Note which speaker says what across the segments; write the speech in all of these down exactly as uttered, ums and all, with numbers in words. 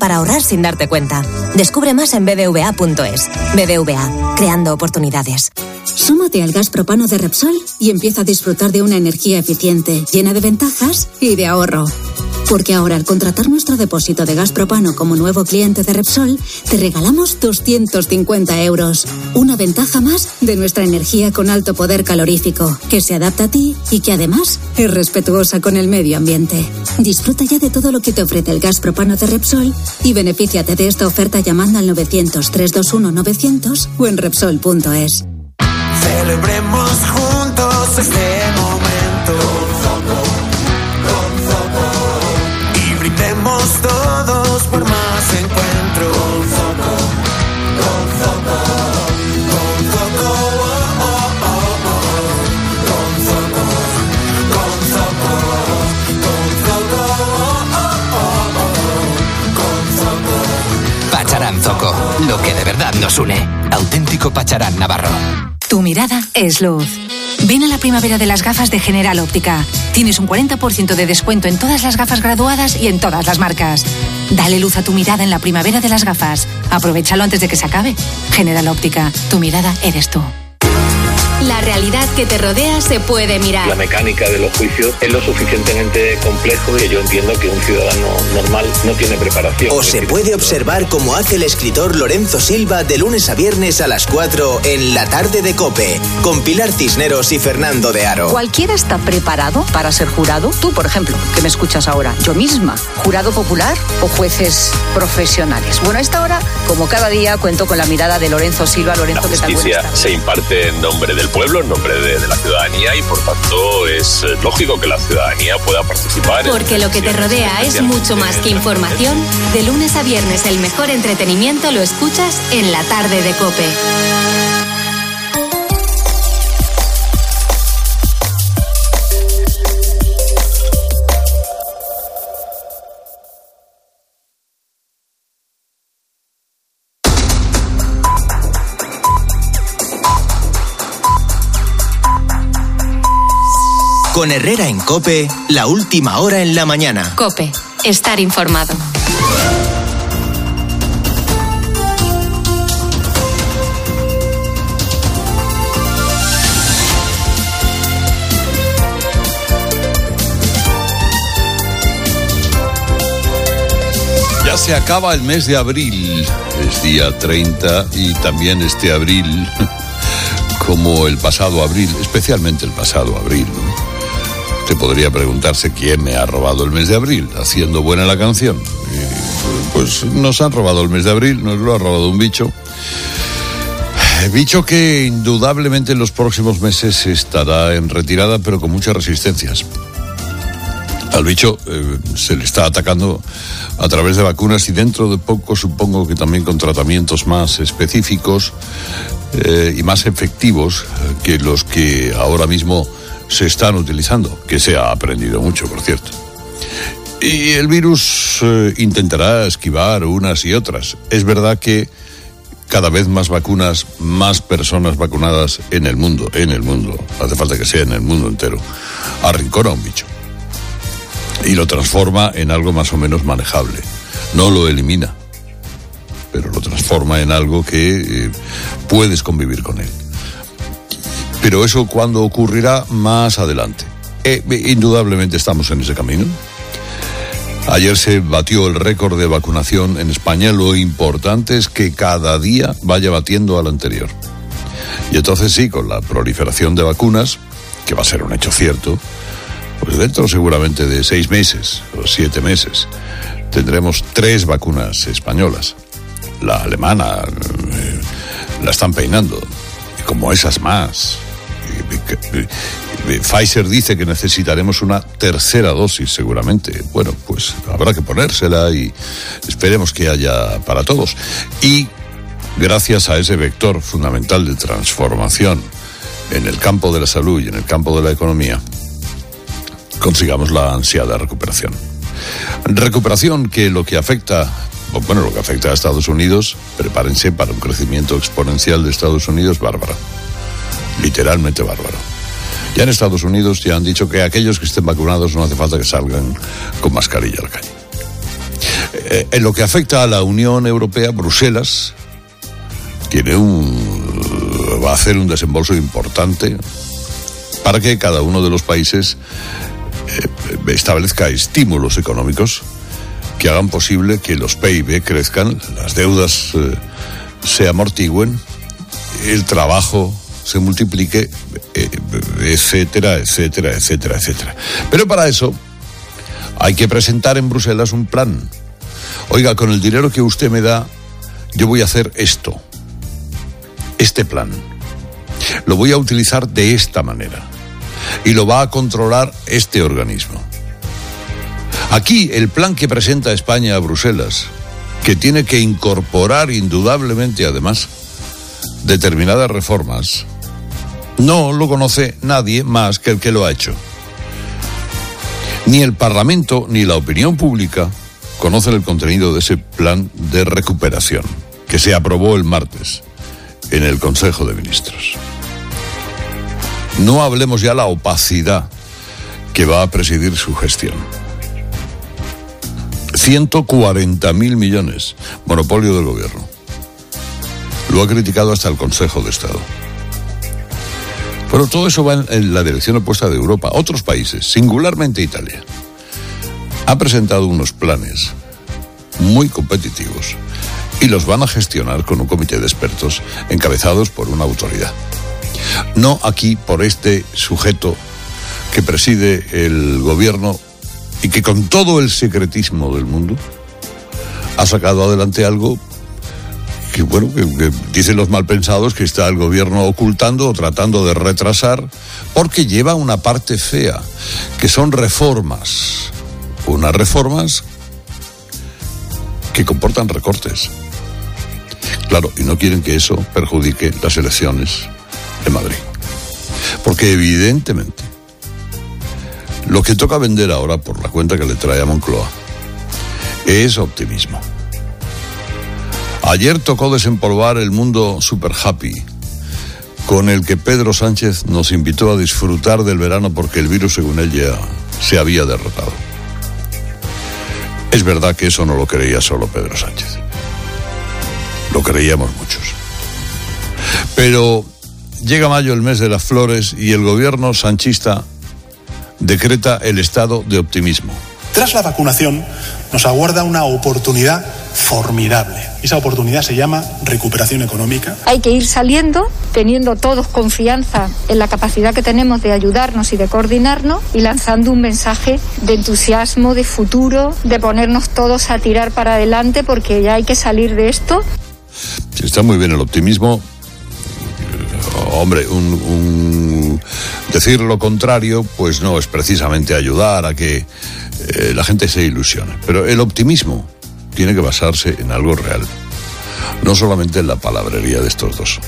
Speaker 1: para ahorrar sin darte cuenta. Descubre más en b b v a punto es. B B V A, creando oportunidades.
Speaker 2: Súmate al gas propano de Repsol y empieza a disfrutar de una energía eficiente, llena de ventajas y de ahorro. Porque ahora, al contratar nuestro depósito de gas propano como nuevo cliente de Repsol, te regalamos doscientos cincuenta euros. Una ventaja más de nuestra energía con alto poder calorífico, que se adapta a ti y que además es respetuosa con el medio ambiente. Disfruta ya de todo lo que te ofrece el gas propano de Repsol y benefíciate de esta oferta llamando al novecientos, trescientos veintiuno, novecientos o en Repsol punto es.
Speaker 3: Celebremos juntos este momento con Zoco, con Zoco, y brindemos todos por más encuentro con Zoco, con Zoco, con Zoco, oh, oh, oh, oh. Con Zoco, con Zoco, con Zoco, oh, oh, oh, con Zoco.
Speaker 4: Pacharán Zoco, lo que de verdad nos une. Auténtico Pacharán Navarro.
Speaker 5: Tu mirada es luz. Ven a la primavera de las gafas de General Óptica. Tienes un cuarenta por ciento de descuento en todas las gafas graduadas y en todas las marcas. Dale luz a tu mirada en la primavera de las gafas. Aprovechalo antes de que se acabe. General Óptica, tu mirada eres tú.
Speaker 6: La realidad que te rodea se puede mirar.
Speaker 7: La mecánica de los juicios es lo suficientemente complejo que yo entiendo que un ciudadano normal no tiene preparación.
Speaker 8: O se puede observar como hace el escritor Lorenzo Silva de lunes a viernes a las cuatro en La Tarde de COPE, con Pilar Cisneros y Fernando de Aro.
Speaker 9: ¿Cualquiera está preparado para ser jurado? Tú, por ejemplo, que me escuchas ahora, yo misma, ¿jurado popular o jueces profesionales? Bueno, a esta hora, como cada día, cuento con la mirada de Lorenzo Silva. Lorenzo,
Speaker 10: la justicia se imparte en nombre del pueblo, en nombre de, de la ciudadanía, y por tanto es lógico que la ciudadanía pueda participar.
Speaker 6: Porque lo que te rodea es mucho más que información. De lunes a viernes el mejor entretenimiento lo escuchas en La Tarde de COPE.
Speaker 8: Con Herrera en COPE, la última hora en la mañana.
Speaker 6: COPE, estar informado.
Speaker 11: Ya se acaba el mes de abril. Es día treinta y también este abril, como el pasado abril, especialmente el pasado abril, ¿no? Usted podría preguntarse quién me ha robado el mes de abril, haciendo buena la canción. Y, pues nos han robado el mes de abril, nos lo ha robado un bicho. Bicho que indudablemente en los próximos meses estará en retirada, pero con muchas resistencias. Al bicho eh, se le está atacando a través de vacunas y dentro de poco supongo que también con tratamientos más específicos eh, y más efectivos que los que ahora mismo se están utilizando, que se ha aprendido mucho, por cierto. Y el virus eh, intentará esquivar unas y otras. Es verdad que cada vez más vacunas, más personas vacunadas en el mundo, en el mundo, hace falta que sea en el mundo entero, arrincona a un bicho y lo transforma en algo más o menos manejable. No lo elimina, pero lo transforma en algo que eh, puedes convivir con él. Pero eso cuando ocurrirá más adelante. Eh, indudablemente estamos en ese camino. Ayer se batió el récord de vacunación en España. Lo importante es que cada día vaya batiendo al anterior. Y entonces sí, con la proliferación de vacunas, que va a ser un hecho cierto, pues dentro seguramente de seis meses o siete meses tendremos tres vacunas españolas. La alemana eh, la están peinando, y como esas más. Pfizer dice que necesitaremos una tercera dosis seguramente. Bueno, pues habrá que ponérsela y esperemos que haya para todos. Y gracias a ese vector fundamental de transformación en el campo de la salud y en el campo de la economía, consigamos la ansiada recuperación. Recuperación que lo que afecta, bueno, lo que afecta a Estados Unidos, prepárense para un crecimiento exponencial de Estados Unidos bárbaro. Literalmente bárbaro. Ya en Estados Unidos ya han dicho que aquellos que estén vacunados no hace falta que salgan con mascarilla a la calle. Eh, en lo que afecta a la Unión Europea, Bruselas tiene un va a hacer un desembolso importante para que cada uno de los países eh, establezca estímulos económicos que hagan posible que los P I B crezcan, las deudas eh, se amortigüen, el trabajo se multiplique, eh, etcétera, etcétera, etcétera, etcétera. Pero para eso hay que presentar en Bruselas un plan. Oiga, con el dinero que usted me da, yo voy a hacer esto, este plan. Lo voy a utilizar de esta manera y lo va a controlar este organismo. Aquí el plan que presenta España a Bruselas, que tiene que incorporar indudablemente además determinadas reformas, no lo conoce nadie más que el que lo ha hecho. Ni el Parlamento ni la opinión pública conocen el contenido de ese plan de recuperación que se aprobó el martes en el Consejo de Ministros. No hablemos ya la opacidad que va a presidir su gestión. ciento cuarenta mil millones, monopolio del gobierno. Lo ha criticado hasta el Consejo de Estado. Pero todo eso va en la dirección opuesta de Europa. Otros países, singularmente Italia, ha presentado unos planes muy competitivos y los van a gestionar con un comité de expertos encabezados por una autoridad. No aquí por este sujeto que preside el gobierno y que con todo el secretismo del mundo ha sacado adelante algo que, bueno, que, que dicen los malpensados que está el gobierno ocultando o tratando de retrasar, porque lleva una parte fea, que son reformas, unas reformas que comportan recortes. Claro, y no quieren que eso perjudique las elecciones de Madrid. Porque evidentemente lo que toca vender ahora, por la cuenta que le trae a Moncloa, es optimismo. Ayer tocó desempolvar el mundo super happy con el que Pedro Sánchez nos invitó a disfrutar del verano porque el virus, según él, ya se había derrotado. Es verdad que eso no lo creía solo Pedro Sánchez. Lo creíamos muchos. Pero llega mayo, el mes de las flores, y el gobierno sanchista decreta el estado de optimismo.
Speaker 12: Tras la vacunación nos aguarda una oportunidad formidable. Esa oportunidad se llama recuperación económica.
Speaker 13: Hay que ir saliendo, teniendo todos confianza en la capacidad que tenemos de ayudarnos y de coordinarnos, y lanzando un mensaje de entusiasmo, de futuro, de ponernos todos a tirar para adelante, porque ya hay que salir de esto.
Speaker 11: Está muy bien el optimismo. Hombre, un, un decir lo contrario, pues no es precisamente ayudar a que eh, la gente se ilusione. Pero el optimismo tiene que basarse en algo real, no solamente en la palabrería de estos dos.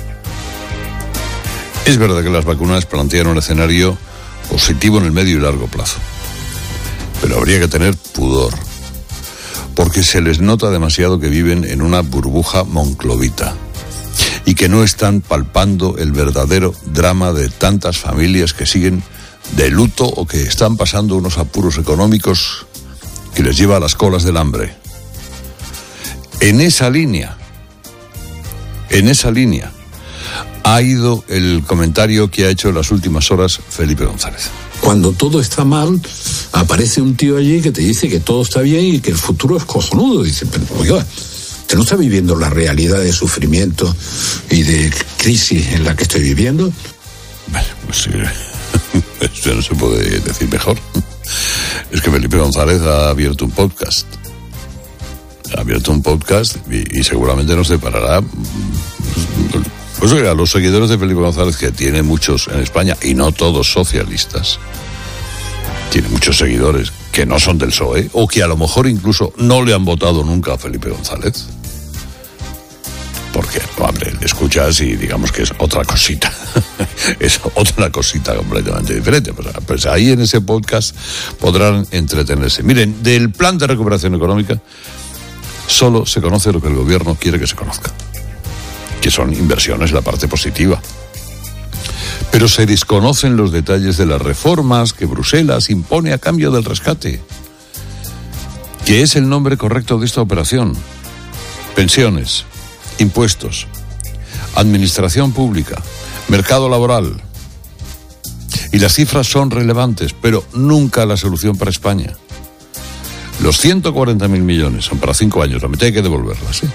Speaker 11: Es verdad que las vacunas plantean un escenario positivo en el medio y largo plazo, pero habría que tener pudor, porque se les nota demasiado que viven en una burbuja monclovita y que no están palpando el verdadero drama de tantas familias que siguen de luto o que están pasando unos apuros económicos que les lleva a las colas del hambre. En esa línea, en esa línea, ha ido el comentario que ha hecho en las últimas horas Felipe González.
Speaker 14: Cuando todo está mal, aparece un tío allí que te dice que todo está bien y que el futuro es cojonudo. Dice, pero oiga, ¿usted no está viviendo la realidad de sufrimiento y de crisis en la que estoy viviendo?
Speaker 11: Vale, pues eso no se puede decir mejor. Es que Felipe González ha abierto un podcast. Ha abierto un podcast y, y seguramente nos deparará. Pues oiga, los seguidores de Felipe González, que tiene muchos en España, y no todos socialistas, tiene muchos seguidores que no son del P S O E, o que a lo mejor incluso no le han votado nunca a Felipe González. Porque, hombre, le escuchas y digamos que es otra cosita. Es otra cosita completamente diferente. Pues, pues ahí en ese podcast podrán entretenerse. Miren, del plan de recuperación económica solo se conoce lo que el gobierno quiere que se conozca, que son inversiones, la parte positiva. Pero se desconocen los detalles de las reformas que Bruselas impone a cambio del rescate. que es el nombre correcto de esta operación. Pensiones, impuestos, administración pública, mercado laboral. Y las cifras son relevantes, pero nunca la solución para España. Los ciento cuarenta mil millones son para cinco años, la mitad hay que devolverlas, ¿sí?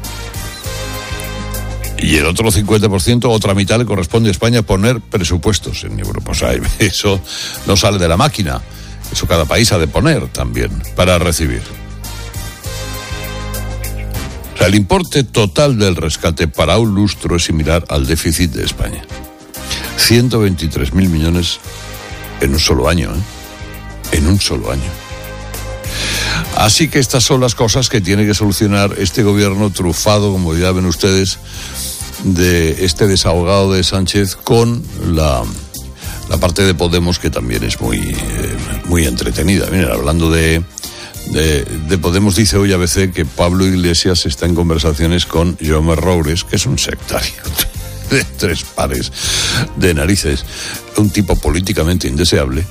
Speaker 11: Y el otro cincuenta por ciento, otra mitad, le corresponde a España poner presupuestos en Europa. O sea, eso no sale de la máquina. Eso cada país ha de poner también para recibir. O sea, el importe total del rescate para un lustro es similar al déficit de España. ciento veintitrés mil millones en un solo año, ¿eh? En un solo año. Así que estas son las cosas que tiene que solucionar este gobierno trufado, como ya ven ustedes, de este desahogado de Sánchez con la, la parte de Podemos, que también es muy, eh, muy entretenida. Miren, hablando de, de, de Podemos, dice hoy A B C que Pablo Iglesias está en conversaciones con Jaume Roures, que es un sectario de tres pares de narices, un tipo políticamente indeseable,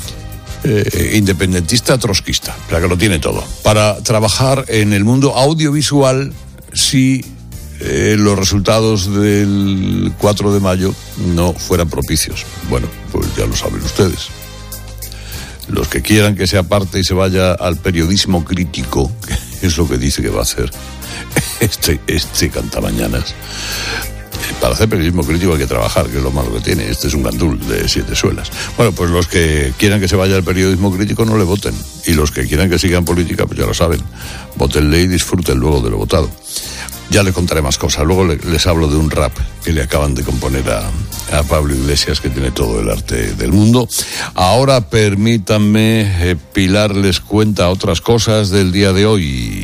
Speaker 11: eh, independentista trotskista, o sea que lo tiene todo, para trabajar en el mundo audiovisual si eh, los resultados del cuatro de mayo no fueran propicios. Bueno, pues ya lo saben ustedes. Los que quieran que se aparte y se vaya al periodismo crítico, que es lo que dice que va a hacer este, este cantamañanas. Para hacer periodismo crítico hay que trabajar, que es lo malo que tiene. Este es un gandul de siete suelas. Bueno, pues los que quieran que se vaya al periodismo crítico no le voten. Y los que quieran que siga en política, pues ya lo saben. Vótenle y disfruten luego de lo votado. Ya le contaré más cosas. Luego le, les hablo de un rap que le acaban de componer a, a Pablo Iglesias, que tiene todo el arte del mundo. Ahora permítanme, eh, Pilar les cuenta otras cosas del día de hoy.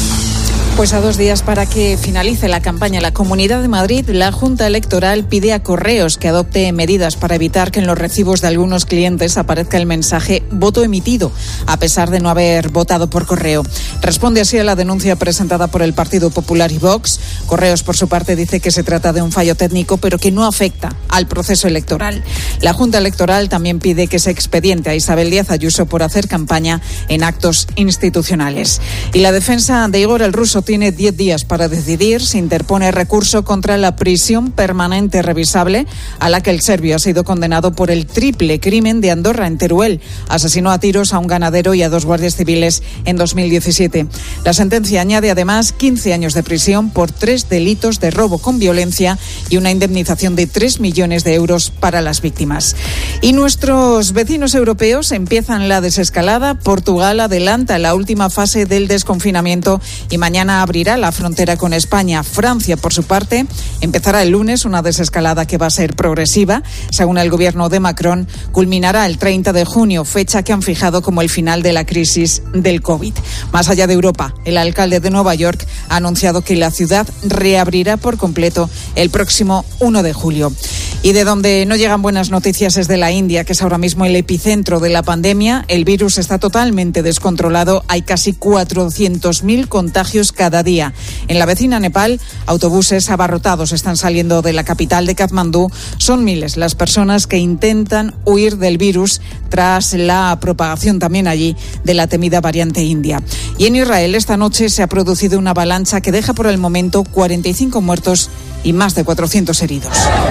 Speaker 15: Pues a dos días para que finalice la campaña en la Comunidad de Madrid, la Junta Electoral pide a Correos que adopte medidas para evitar que en los recibos de algunos clientes aparezca el mensaje voto emitido, a pesar de no haber votado por correo. Responde así a la denuncia presentada por el Partido Popular y Vox. Correos, por su parte, dice que se trata de un fallo técnico, pero que no afecta al proceso electoral. La Junta Electoral también pide que se expediente a Isabel Díaz Ayuso por hacer campaña en actos institucionales. Y la defensa de Igor el Ruso tiene diez días para decidir si interpone recurso contra la prisión permanente revisable a la que el serbio ha sido condenado por el triple crimen de Andorra en Teruel. Asesinó a tiros a un ganadero y a dos guardias civiles en dos mil diecisiete. La sentencia añade además quince años de prisión por tres delitos de robo con violencia y una indemnización de tres millones de euros para las víctimas. Y nuestros vecinos europeos empiezan la desescalada. Portugal adelanta la última fase del desconfinamiento y mañana abrirá la frontera con España. Francia, por su parte, empezará el lunes una desescalada que va a ser progresiva. Según el gobierno de Macron, culminará el treinta de junio, fecha que han fijado como el final de la crisis del COVID. Más allá de Europa, el alcalde de Nueva York ha anunciado que la ciudad reabrirá por completo el próximo uno de julio. Y de donde no llegan buenas noticias es de la India, que es ahora mismo el epicentro de la pandemia. El virus está totalmente descontrolado. Hay casi cuatrocientos mil contagios cada día. En la vecina Nepal, autobuses abarrotados están saliendo de la capital de Katmandú. Son miles las personas que intentan huir del virus tras la propagación también allí de la temida variante india. Y en Israel esta noche se ha producido una avalancha que deja por el momento cuarenta y cinco muertos y más de cuatrocientos heridos.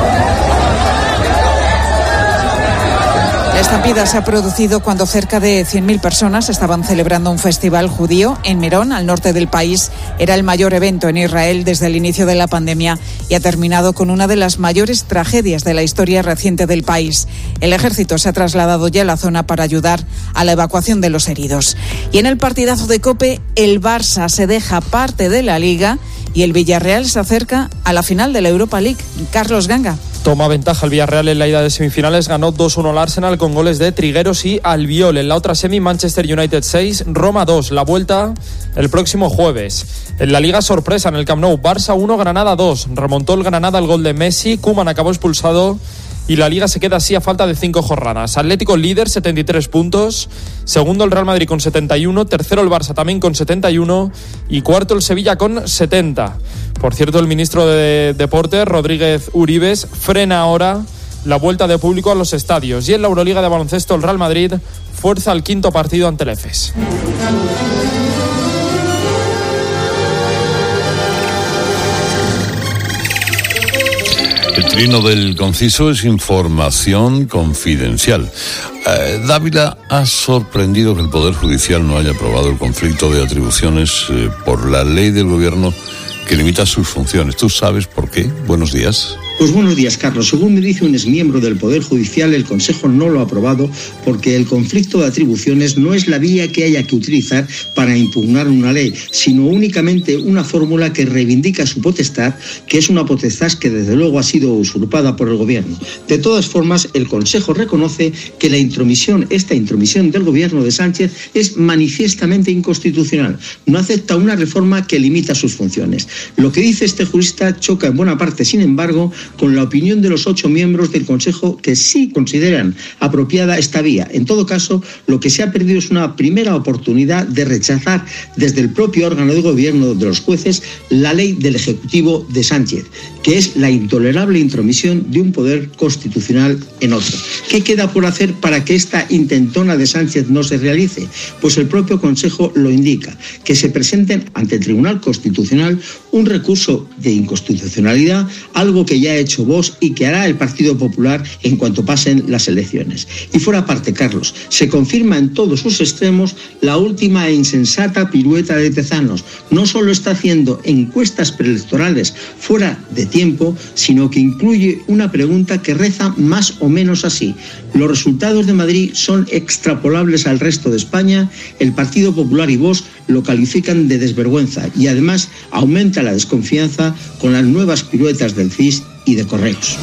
Speaker 15: La estampida se ha producido cuando cerca de cien mil personas estaban celebrando un festival judío en Merón, al norte del país. Era el mayor evento en Israel desde el inicio de la pandemia y ha terminado con una de las mayores tragedias de la historia reciente del país. El ejército se ha trasladado ya a la zona para ayudar a la evacuación de los heridos. Y en el partidazo de COPE, el Barça se deja parte de la Liga y el Villarreal se acerca a la final de la Europa League. Carlos Ganga.
Speaker 16: Toma ventaja el Villarreal en la ida de semifinales, ganó dos uno al Arsenal con goles de Trigueros y Albiol. En la otra semi, Manchester United seis, Roma dos, la vuelta el próximo jueves. En la Liga sorpresa en el Camp Nou, Barça uno, Granada dos, remontó el Granada el gol de Messi, Koeman acabó expulsado y la Liga se queda así a falta de cinco jornadas. Atlético líder, setenta y tres puntos, segundo el Real Madrid con setenta y uno, tercero el Barça también con setenta y uno y cuarto el Sevilla con setenta. Por cierto, el ministro de Deportes, Rodríguez Uribes, frena ahora la vuelta de público a los estadios. Y en la Euroliga de baloncesto, el Real Madrid fuerza el quinto partido ante el Efes.
Speaker 11: trino del conciso es información confidencial. Eh, Dávila ha sorprendido que el Poder Judicial no haya aprobado el conflicto de atribuciones eh, por la ley del gobierno que limita sus funciones. ¿Tú sabes por qué? Buenos días.
Speaker 17: Pues buenos días, Carlos. Según me dice un exmiembro del Poder Judicial, el Consejo no lo ha aprobado porque el conflicto de atribuciones no es la vía que haya que utilizar para impugnar una ley, sino únicamente una fórmula que reivindica su potestad, que es una potestad que desde luego ha sido usurpada por el Gobierno. De todas formas, el Consejo reconoce que la intromisión, esta intromisión del Gobierno de Sánchez es manifiestamente inconstitucional. No acepta una reforma que limita sus funciones. Lo que dice este jurista choca en buena parte, sin embargo, con la opinión de los ocho miembros del Consejo que sí consideran apropiada esta vía. En todo caso, lo que se ha perdido es una primera oportunidad de rechazar desde el propio órgano de gobierno de los jueces la ley del Ejecutivo de Sánchez, que es la intolerable intromisión de un poder constitucional en otro. ¿Qué queda por hacer para que esta intentona de Sánchez no se realice? Pues el propio Consejo lo indica, que se presenten ante el Tribunal Constitucional un recurso de inconstitucionalidad, algo que ya ha hecho Vox y que hará el Partido Popular en cuanto pasen las elecciones. Y fuera parte, Carlos, se confirma en todos sus extremos la última e insensata pirueta de Tezanos. No solo está haciendo encuestas preelectorales fuera de tiempo, sino que incluye una pregunta que reza más o menos así: ¿los resultados de Madrid son extrapolables al resto de España? El Partido Popular y Vox lo califican de desvergüenza y además aumenta la desconfianza con las nuevas piruetas del C I S y de Correos.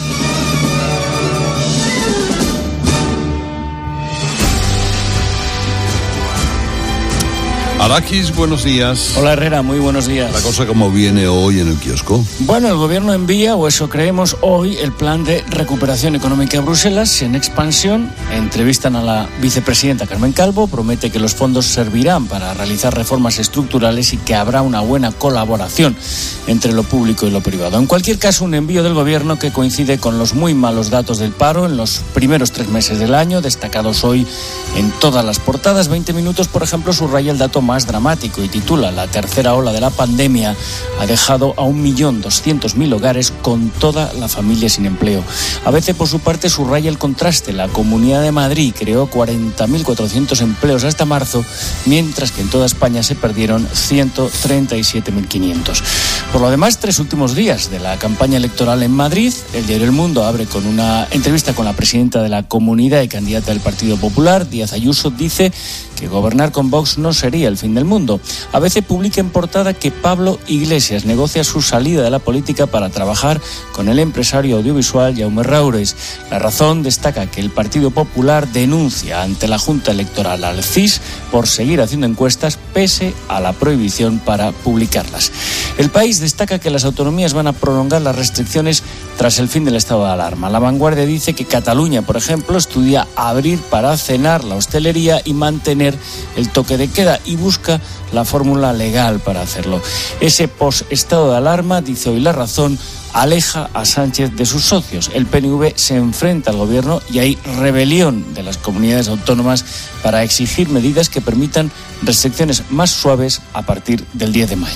Speaker 11: Arakis, buenos días.
Speaker 18: Hola Herrera, muy buenos días.
Speaker 11: La cosa como viene hoy en el kiosco.
Speaker 18: Bueno, el gobierno envía, o eso creemos hoy, el plan de recuperación económica a Bruselas en expansión. Entrevistan a la vicepresidenta Carmen Calvo, promete que los fondos servirán para realizar reformas estructurales y que habrá una buena colaboración entre lo público y lo privado. En cualquier caso, un envío del gobierno que coincide con los muy malos datos del paro en los primeros tres meses del año, destacados hoy en todas las portadas. veinte minutos, por ejemplo, subraya el dato más dramático y titula: la tercera ola de la pandemia ha dejado a un millón doscientos mil hogares con toda la familia sin empleo. A veces, por su parte, subraya el contraste. La Comunidad de Madrid creó cuarenta mil cuatrocientos empleos hasta marzo, mientras que en toda España se perdieron ciento treinta y siete mil quinientos. Por lo demás, tres últimos días de la campaña electoral en Madrid. El diario El Mundo abre con una entrevista con la presidenta de la Comunidad y candidata del Partido Popular, Díaz Ayuso. Dice que gobernar con Vox no sería el fin del mundo. A veces publica en portada que Pablo Iglesias negocia su salida de la política para trabajar con el empresario audiovisual Jaume Raures. La Razón destaca que el Partido Popular denuncia ante la Junta Electoral al C I S por seguir haciendo encuestas pese a la prohibición para publicarlas. El País destaca que las autonomías van a prolongar las restricciones tras el fin del estado de alarma. La Vanguardia dice que Cataluña, por ejemplo, estudia abrir para cenar la hostelería y mantener el toque de queda y busca la fórmula legal para hacerlo. Ese post-estado de alarma, dice hoy La Razón, aleja a Sánchez de sus socios. El P N V se enfrenta al gobierno y hay rebelión de las comunidades autónomas para exigir medidas que permitan restricciones más suaves a partir del diez de mayo.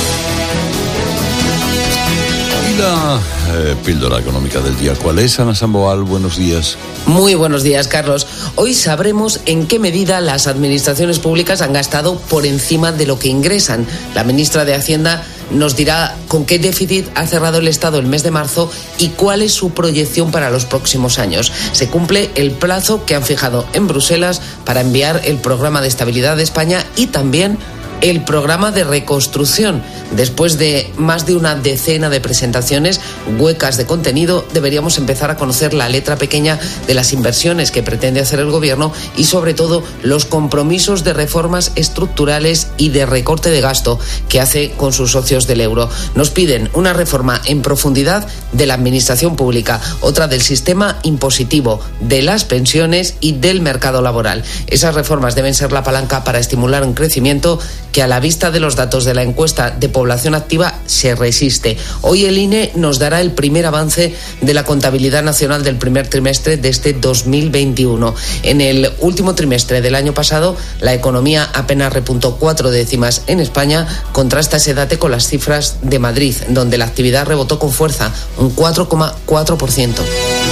Speaker 11: Y la eh, píldora económica del día, ¿cuál es? Ana Samboal, buenos días.
Speaker 19: Muy buenos días, Carlos. Hoy sabremos en qué medida las administraciones públicas han gastado por encima de lo que ingresan. La ministra de Hacienda nos dirá con qué déficit ha cerrado el Estado el mes de marzo y cuál es su proyección para los próximos años. Se cumple el plazo que han fijado en Bruselas para enviar el programa de estabilidad de España y también el programa de reconstrucción. Después de más de una decena de presentaciones huecas de contenido, deberíamos empezar a conocer la letra pequeña de las inversiones que pretende hacer el gobierno y, sobre todo, los compromisos de reformas estructurales y de recorte de gasto que hace con sus socios del euro. Nos piden una reforma en profundidad de la administración pública, otra del sistema impositivo, de las pensiones y del mercado laboral. Esas reformas deben ser la palanca para estimular un crecimiento que a la vista de los datos de la encuesta de población activa se resiste. Hoy el I N E nos dará el primer avance de la contabilidad nacional del primer trimestre de este dos mil veintiuno. En el último trimestre del año pasado, la economía apenas repuntó cuatro décimas en España. Contrasta ese dato con las cifras de Madrid, donde la actividad rebotó con fuerza, un cuatro coma cuatro por ciento.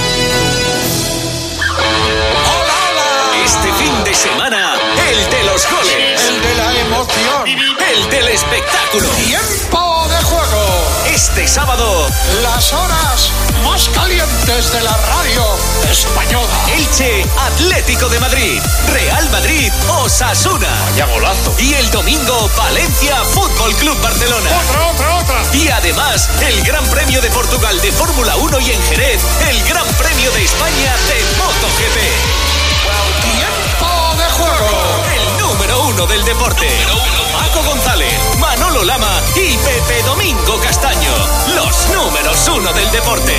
Speaker 20: Este fin de semana, el de los goles,
Speaker 3: El de la emoción.
Speaker 20: el del espectáculo.
Speaker 3: Tiempo de juego.
Speaker 20: Este sábado,
Speaker 3: Las horas más calientes de la radio española.
Speaker 20: Elche, Atlético de Madrid, Real Madrid, Osasuna.
Speaker 3: Vaya golazo.
Speaker 20: Y el domingo, Valencia, Fútbol Club Barcelona.
Speaker 3: Otra, otra, otra.
Speaker 20: Y además, el Gran Premio de Portugal de Fórmula uno y en Jerez, el Gran Premio de España de MotoGP.
Speaker 3: Tiempo de juego.
Speaker 20: El número uno del deporte. Paco González, Manolo Lama y Pepe Domingo Castaño. Los números uno del deporte.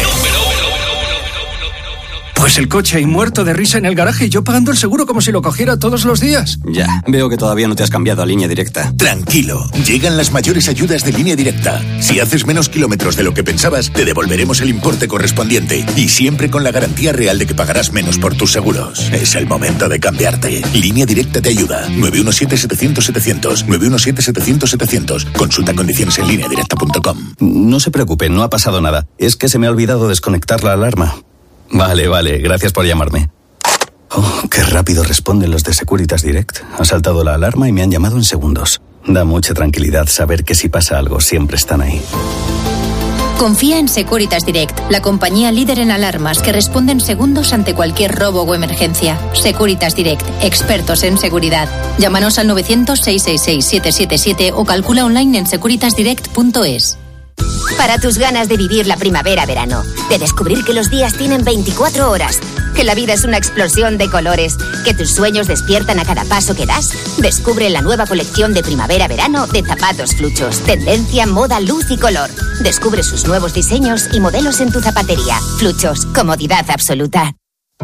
Speaker 21: Pues el coche ahí muerto de risa en el garaje y yo pagando el seguro como si lo cogiera todos los días.
Speaker 22: Ya, veo que todavía no te has cambiado a Línea Directa.
Speaker 23: Tranquilo, llegan las mayores ayudas de Línea Directa. Si haces menos kilómetros de lo que pensabas, te devolveremos el importe correspondiente. Y siempre con la garantía real de que pagarás menos por tus seguros. Es el momento de cambiarte. Línea Directa te ayuda. nueve uno siete, setecientos, setecientos. nueve uno siete, setecientos, setecientos. Consulta condiciones en línea directa punto com.
Speaker 22: No se preocupe, no ha pasado nada. Es que se me ha olvidado desconectar la alarma. Vale, vale, gracias por llamarme. Oh, qué rápido responden los de Securitas Direct. Ha saltado la alarma y me han llamado en segundos. Da mucha tranquilidad saber que si pasa algo siempre están ahí.
Speaker 1: Confía en Securitas Direct, la compañía líder en alarmas que responde en segundos ante cualquier robo o emergencia. Securitas Direct, expertos en seguridad. Llámanos al novecientos, seiscientos sesenta y seis, siete siete siete o calcula online en securitas direct punto es.
Speaker 24: Para tus ganas de vivir la primavera-verano, de descubrir que los días tienen veinticuatro horas, que la vida es una explosión de colores, que tus sueños despiertan a cada paso que das, descubre la nueva colección de primavera-verano de zapatos Fluchos. Tendencia, moda, luz y color. Descubre sus nuevos diseños y modelos en tu zapatería. Fluchos, comodidad absoluta.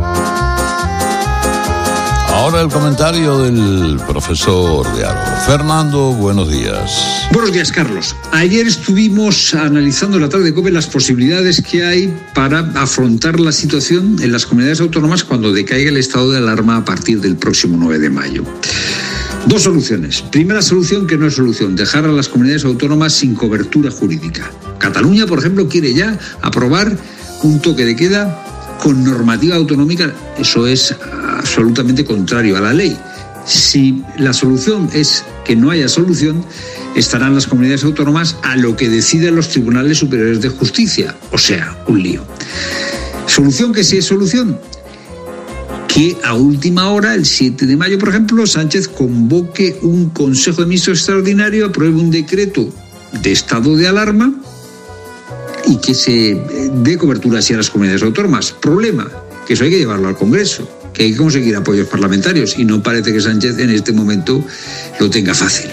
Speaker 11: Ahora el comentario del profesor de Aro. Fernando, buenos días.
Speaker 25: Buenos días, Carlos. Ayer estuvimos analizando en la tarde de COPE las posibilidades que hay para afrontar la situación en las comunidades autónomas cuando decaiga el estado de alarma a partir del próximo nueve de mayo. Dos soluciones. Primera solución, que no es solución, dejar a las comunidades autónomas sin cobertura jurídica. Cataluña, por ejemplo, quiere ya aprobar un toque de queda con normativa autonómica. Eso es absolutamente contrario a la ley. Si la solución es que no haya solución, estarán las comunidades autónomas a lo que deciden los tribunales superiores de justicia, o sea, un lío. Solución que sí es solución, que a última hora, el siete de mayo, por ejemplo, Sánchez convoque un Consejo de Ministros extraordinario, apruebe un decreto de estado de alarma y que se dé cobertura así a las comunidades autónomas. Problema, que eso hay que llevarlo al Congreso, que hay que conseguir apoyos parlamentarios y no parece que Sánchez en este momento lo tenga fácil.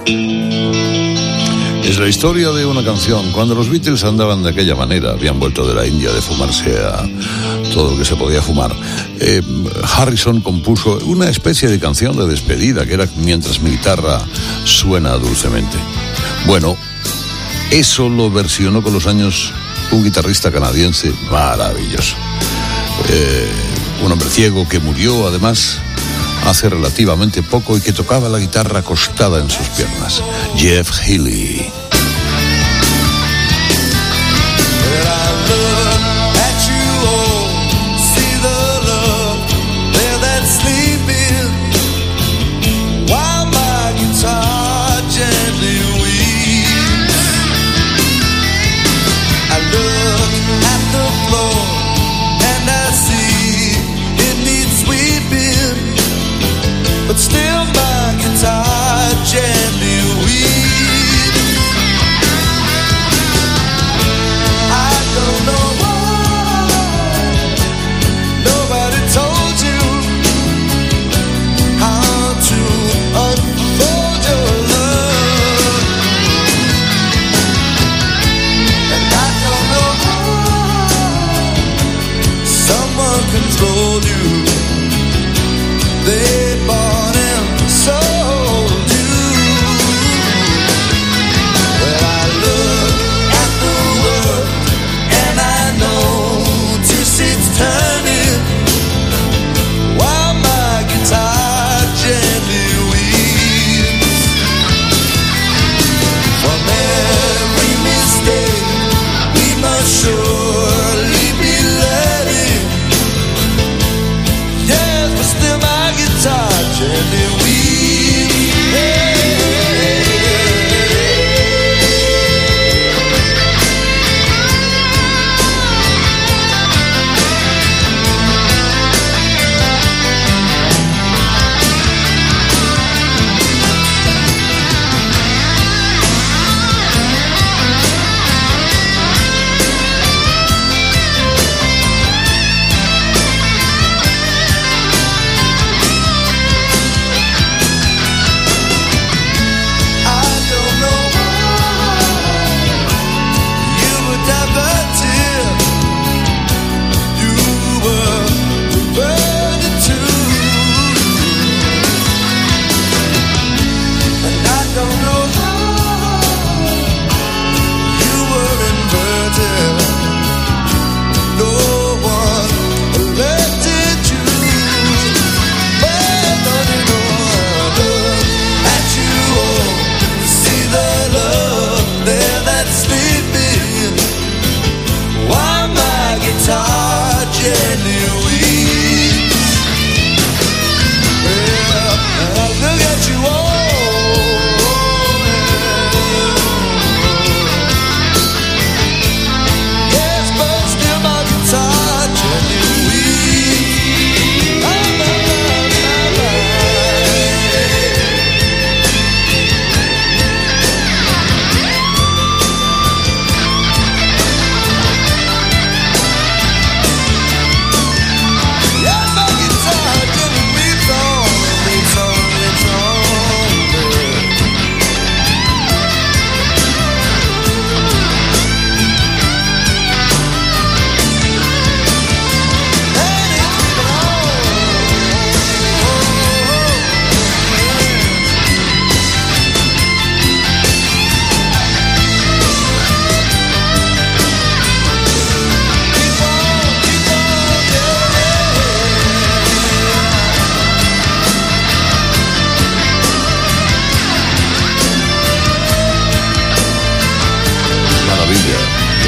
Speaker 11: Es la historia de una canción. Cuando los Beatles andaban de aquella manera, habían vuelto de la India de fumarse a todo lo que se podía fumar, eh, Harrison compuso una especie de canción de despedida que era Mientras mi guitarra suena dulcemente. Bueno, eso lo versionó con los años un guitarrista canadiense maravilloso. Eh, un hombre ciego que murió, además, hace relativamente poco y que tocaba la guitarra acostada en sus piernas. Jeff Healey.
Speaker 3: But still my guitar gently weeps.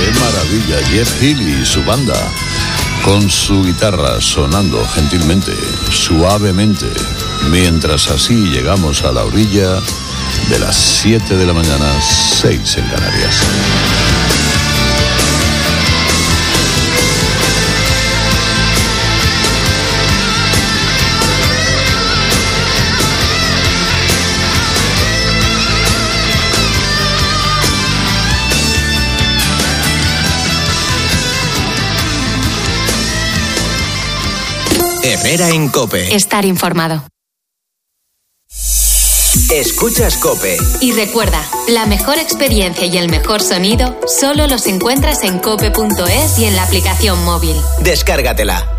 Speaker 11: ¡Qué maravilla! Jeff Healey y su banda, con su guitarra sonando gentilmente, suavemente, mientras así llegamos a la orilla de las siete de la mañana, seis en Canarias.
Speaker 8: Herrera en COPE.
Speaker 6: Estar informado.
Speaker 8: Escuchas COPE.
Speaker 6: Y recuerda, la mejor experiencia y el mejor sonido solo los encuentras en cope punto es y en la aplicación móvil.
Speaker 8: Descárgatela.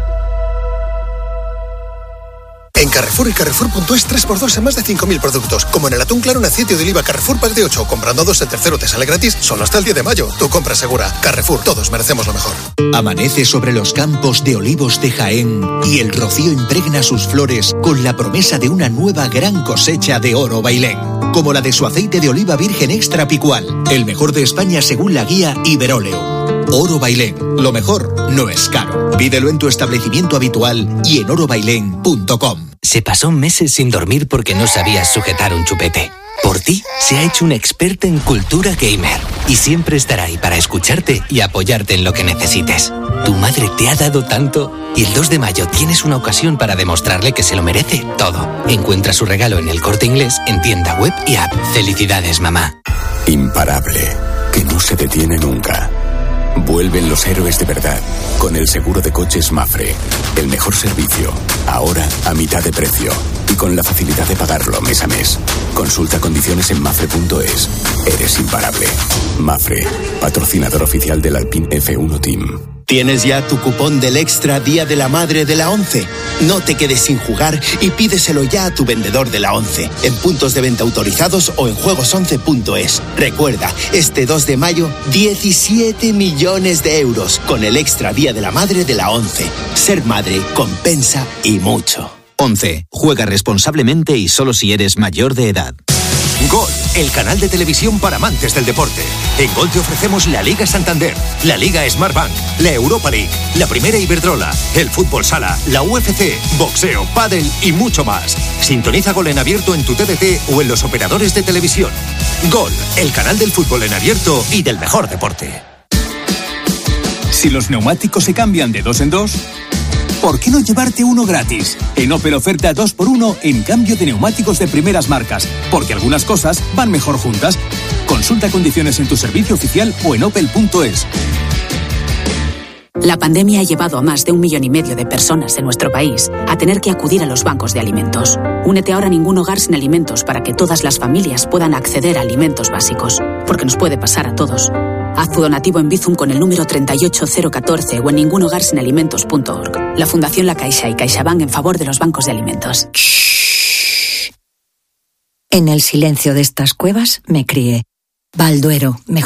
Speaker 2: En Carrefour y Carrefour punto es tres por dos en más de cinco mil productos. Como en el atún claro en aceite de oliva Carrefour Pack de ocho. Comprando dos, el tercero te sale gratis. Solo hasta el diez de mayo. Tu compra segura. Carrefour, todos merecemos lo mejor.
Speaker 4: Amanece sobre los campos de olivos de Jaén y el rocío impregna sus flores con la promesa de una nueva gran cosecha de oro bailén. Como la de su aceite de oliva virgen extra picual. El mejor de España según la guía Iberóleo. Oro Bailén. Lo mejor no es caro. Pídelo en tu establecimiento habitual y en oro bailén punto com.
Speaker 5: Se pasó meses sin dormir porque no sabías sujetar un chupete. Por ti, se ha hecho una experta en cultura gamer y siempre estará ahí para escucharte y apoyarte en lo que necesites. Tu madre te ha dado tanto y el dos de mayo tienes una ocasión para demostrarle que se lo merece todo. Encuentra su regalo en El Corte Inglés en tienda web y app. Felicidades, mamá.
Speaker 23: Imparable, que no se detiene nunca. Vuelven los héroes de verdad con el seguro de coches Mafre. El mejor servicio, ahora a mitad de precio y con la facilidad de pagarlo mes a mes. Consulta condiciones en mafre punto es. Eres imparable. Mafre, patrocinador oficial del Alpine F uno Team.
Speaker 7: ¿Tienes ya tu cupón del Extra Día de la Madre de la ONCE? No te quedes sin jugar y pídeselo ya a tu vendedor de la ONCE, en puntos de venta autorizados o en juegos once punto es. Recuerda, este dos de mayo, diecisiete millones de euros con el Extra Día de la Madre de la ONCE. Ser madre compensa y mucho.
Speaker 9: ONCE. Juega responsablemente y solo si eres mayor de edad.
Speaker 26: Gol, el canal de televisión para amantes del deporte. En Gol te ofrecemos la Liga Santander, la Liga Smartbank, la Europa League, la Primera Iberdrola, el Fútbol Sala, la U F C, boxeo, pádel y mucho más. Sintoniza Gol en abierto en tu T D T o en los operadores de televisión. Gol, el canal del fútbol en abierto y del mejor deporte.
Speaker 27: Si los neumáticos se cambian de dos en dos, ¿por qué no llevarte uno gratis? En Opel oferta dos por uno en cambio de neumáticos de primeras marcas, porque algunas cosas van mejor juntas. Consulta condiciones en tu servicio oficial o en opel punto es.
Speaker 28: La pandemia ha llevado a más de un millón y medio de personas en nuestro país a tener que acudir a los bancos de alimentos. Únete ahora a Ningún Hogar Sin Alimentos para que todas las familias puedan acceder a alimentos básicos, porque nos puede pasar a todos. Haz tu donativo en Bizum con el número treinta y ocho cero catorce o en ningún hogar sin alimentos punto org. La Fundación La Caixa y CaixaBank en favor de los bancos de alimentos.
Speaker 29: En el silencio de estas cuevas me crié. Balduero, mejor